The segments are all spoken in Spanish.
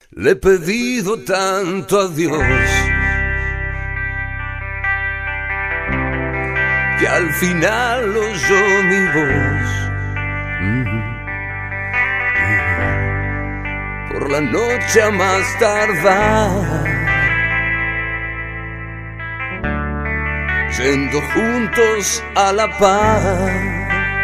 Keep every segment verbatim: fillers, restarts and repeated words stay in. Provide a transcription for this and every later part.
Le he pedido tanto a Dios que al final oyó mi voz. Por la noche a más tardar, yendo juntos a la paz.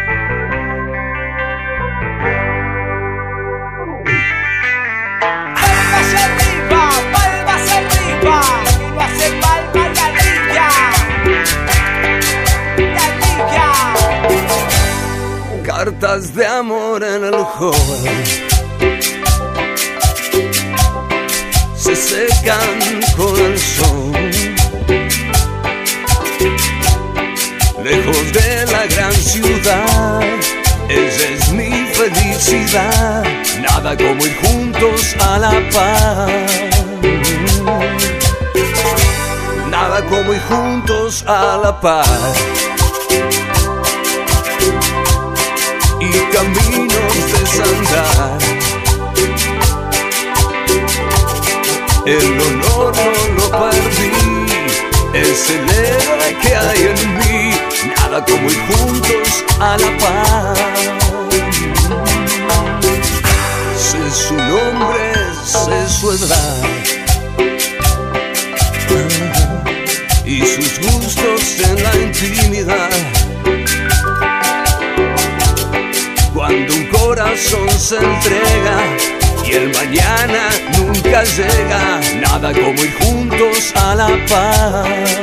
Cartas de amor en el hall se secan con el sol, lejos de la gran ciudad. Esa es mi felicidad. Nada como ir juntos a la paz. Nada como ir juntos a la paz. Y caminos desandar. El honor no lo perdí, es el héroe que hay en mí. Nada como ir juntos a la paz. Sé su nombre, sé su edad y sus gustos en la intimidad. Cuando un corazón se entrega y el mañana nunca llega, nada como ir juntos a la paz.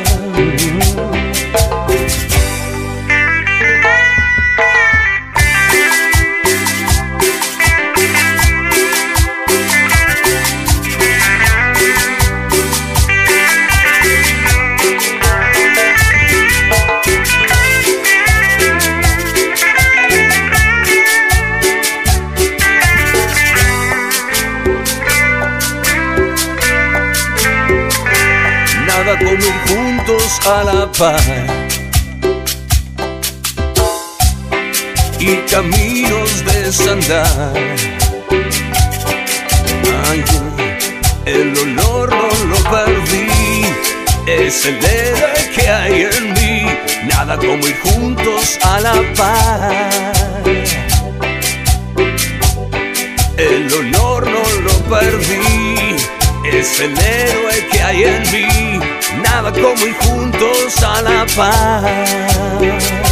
Nada como ir juntos a la paz y caminos desandar. Ay, el olor no lo perdí, es el héroe que hay en mí. Nada como ir juntos a la paz. El olor no lo perdí, es el héroe que hay en mí. Nada como ir juntos a la paz.